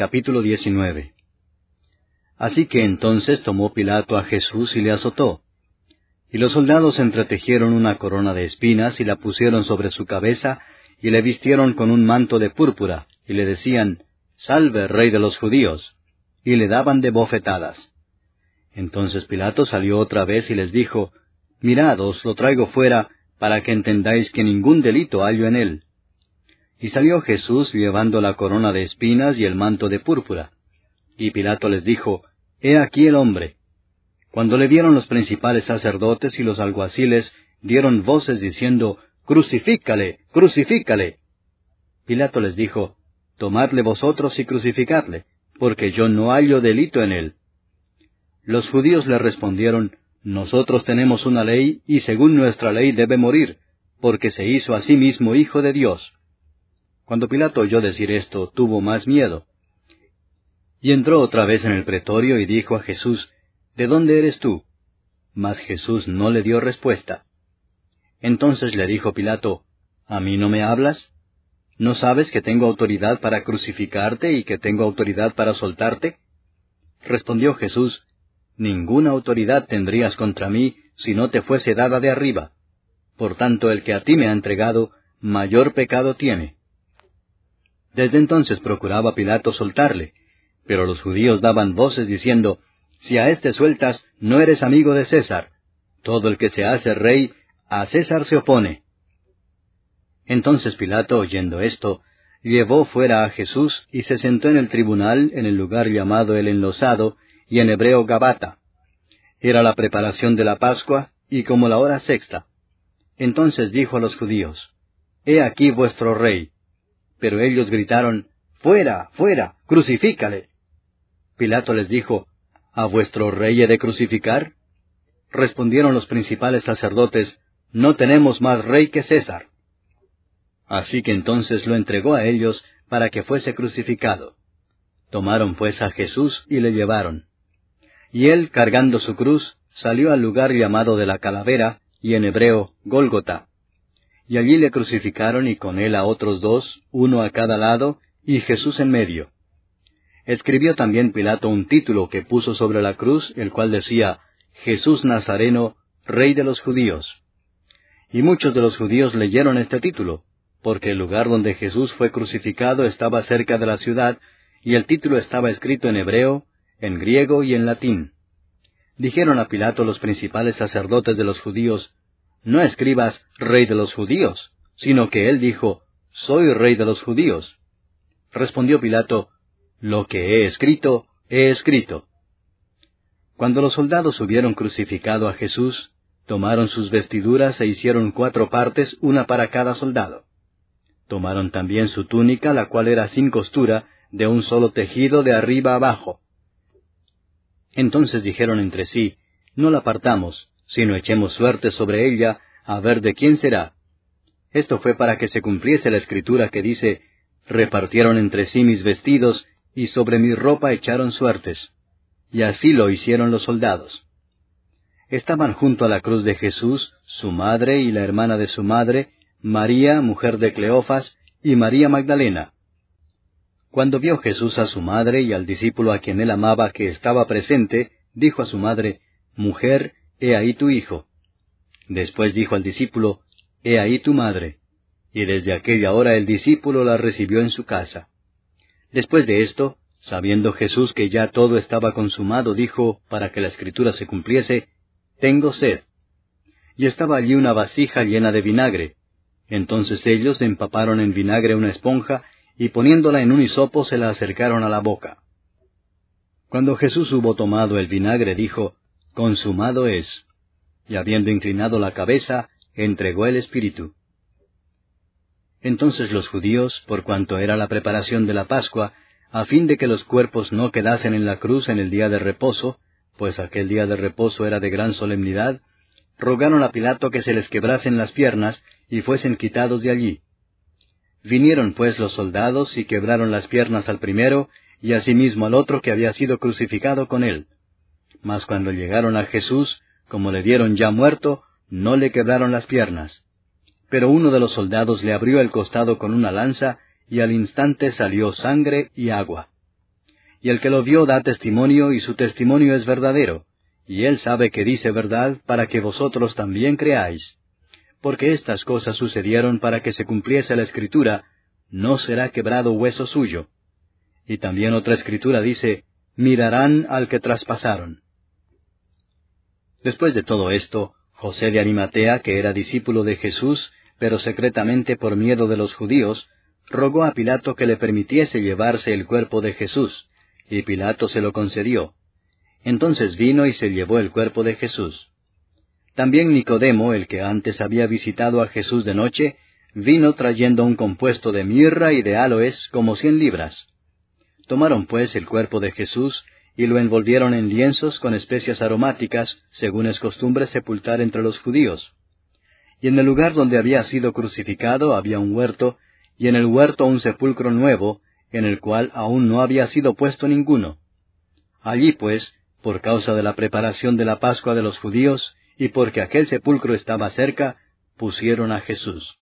Capítulo 19. Así que entonces tomó Pilato a Jesús y le azotó. Y los soldados entretejieron una corona de espinas y la pusieron sobre su cabeza, y le vistieron con un manto de púrpura, y le decían, «Salve, Rey de los judíos», y le daban de bofetadas. Entonces Pilato salió otra vez y les dijo, «Mirad, os lo traigo fuera, para que entendáis que ningún delito hallo en él». Y salió Jesús llevando la corona de espinas y el manto de púrpura. Y Pilato les dijo, «He aquí el hombre». Cuando le vieron los principales sacerdotes y los alguaciles, dieron voces diciendo, «¡Crucifícale! ¡Crucifícale!». Pilato les dijo, «Tomadle vosotros y crucificadle, porque yo no hallo delito en él». Los judíos le respondieron, «Nosotros tenemos una ley, y según nuestra ley debe morir, porque se hizo a sí mismo Hijo de Dios». Cuando Pilato oyó decir esto, tuvo más miedo. Y entró otra vez en el pretorio y dijo a Jesús, «¿De dónde eres tú?». Mas Jesús no le dio respuesta. Entonces le dijo Pilato, «¿A mí no me hablas? ¿No sabes que tengo autoridad para crucificarte y que tengo autoridad para soltarte?». Respondió Jesús, «Ninguna autoridad tendrías contra mí si no te fuese dada de arriba. Por tanto, el que a ti me ha entregado, mayor pecado tiene». Desde entonces procuraba Pilato soltarle, pero los judíos daban voces diciendo, «Si a éste sueltas, no eres amigo de César. Todo el que se hace rey, a César se opone». Entonces Pilato, oyendo esto, llevó fuera a Jesús y se sentó en el tribunal en el lugar llamado el Enlosado, y en hebreo Gabata. Era la preparación de la Pascua, y como la hora sexta. Entonces dijo a los judíos, «He aquí vuestro rey». Pero ellos gritaron, «¡Fuera, fuera! ¡Crucifícale!». Pilato les dijo, «¿A vuestro rey he de crucificar?». Respondieron los principales sacerdotes, «No tenemos más rey que César». Así que entonces lo entregó a ellos para que fuese crucificado. Tomaron pues a Jesús y le llevaron. Y él, cargando su cruz, salió al lugar llamado de la Calavera, y en hebreo Gólgota. Y allí le crucificaron y con él a otros dos, uno a cada lado, y Jesús en medio. Escribió también Pilato un título que puso sobre la cruz, el cual decía, «Jesús Nazareno, Rey de los Judíos». Y muchos de los judíos leyeron este título, porque el lugar donde Jesús fue crucificado estaba cerca de la ciudad, y el título estaba escrito en hebreo, en griego y en latín. Dijeron a Pilato los principales sacerdotes de los judíos, «No escribas Rey de los judíos», sino que él dijo, «Soy Rey de los judíos». Respondió Pilato, «Lo que he escrito, he escrito». Cuando los soldados hubieron crucificado a Jesús, tomaron sus vestiduras e hicieron 4 partes, una para cada soldado. Tomaron también su túnica, la cual era sin costura, de un solo tejido de arriba abajo. Entonces dijeron entre sí, «No la partamos, sino echemos suerte sobre ella, a ver de quién será». Esto fue para que se cumpliese la escritura que dice, «Repartieron entre sí mis vestidos, y sobre mi ropa echaron suertes». Y así lo hicieron los soldados. Estaban junto a la cruz de Jesús, su madre y la hermana de su madre, María, mujer de Cleofas, y María Magdalena. Cuando vio Jesús a su madre y al discípulo a quien él amaba que estaba presente, dijo a su madre, «Mujer, he ahí tu hijo». Después dijo al discípulo, «He ahí tu madre». Y desde aquella hora el discípulo la recibió en su casa. Después de esto, sabiendo Jesús que ya todo estaba consumado, dijo, para que la escritura se cumpliese, «Tengo sed». Y estaba allí una vasija llena de vinagre. Entonces ellos empaparon en vinagre una esponja, y poniéndola en un hisopo se la acercaron a la boca. Cuando Jesús hubo tomado el vinagre, dijo, «Consumado es». Y habiendo inclinado la cabeza, entregó el espíritu. Entonces los judíos, por cuanto era la preparación de la Pascua, a fin de que los cuerpos no quedasen en la cruz en el día de reposo, pues aquel día de reposo era de gran solemnidad, rogaron a Pilato que se les quebrasen las piernas y fuesen quitados de allí. Vinieron pues los soldados y quebraron las piernas al primero, y asimismo al otro que había sido crucificado con él. Mas cuando llegaron a Jesús, como le vieron ya muerto, no le quebraron las piernas. Pero uno de los soldados le abrió el costado con una lanza, y al instante salió sangre y agua. y el que lo vio da testimonio, y su testimonio es verdadero, y él sabe que dice verdad para que vosotros también creáis. Porque estas cosas sucedieron para que se cumpliese la Escritura, no será quebrado hueso suyo. Y también otra Escritura dice, mirarán al que traspasaron. Después de todo esto, José de Arimatea, que era discípulo de Jesús, pero secretamente por miedo de los judíos, rogó a Pilato que le permitiese llevarse el cuerpo de Jesús, y Pilato se lo concedió. Entonces vino y se llevó el cuerpo de Jesús. También Nicodemo, el que antes había visitado a Jesús de noche, vino trayendo un compuesto de mirra y de áloes como 100 libras. Tomaron pues el cuerpo de Jesús, y lo envolvieron en lienzos con especias aromáticas, según es costumbre sepultar entre los judíos. Y en el lugar donde había sido crucificado había un huerto, y en el huerto un sepulcro nuevo, en el cual aún no había sido puesto ninguno. Allí pues, por causa de la preparación de la Pascua de los judíos, y porque aquel sepulcro estaba cerca, pusieron a Jesús.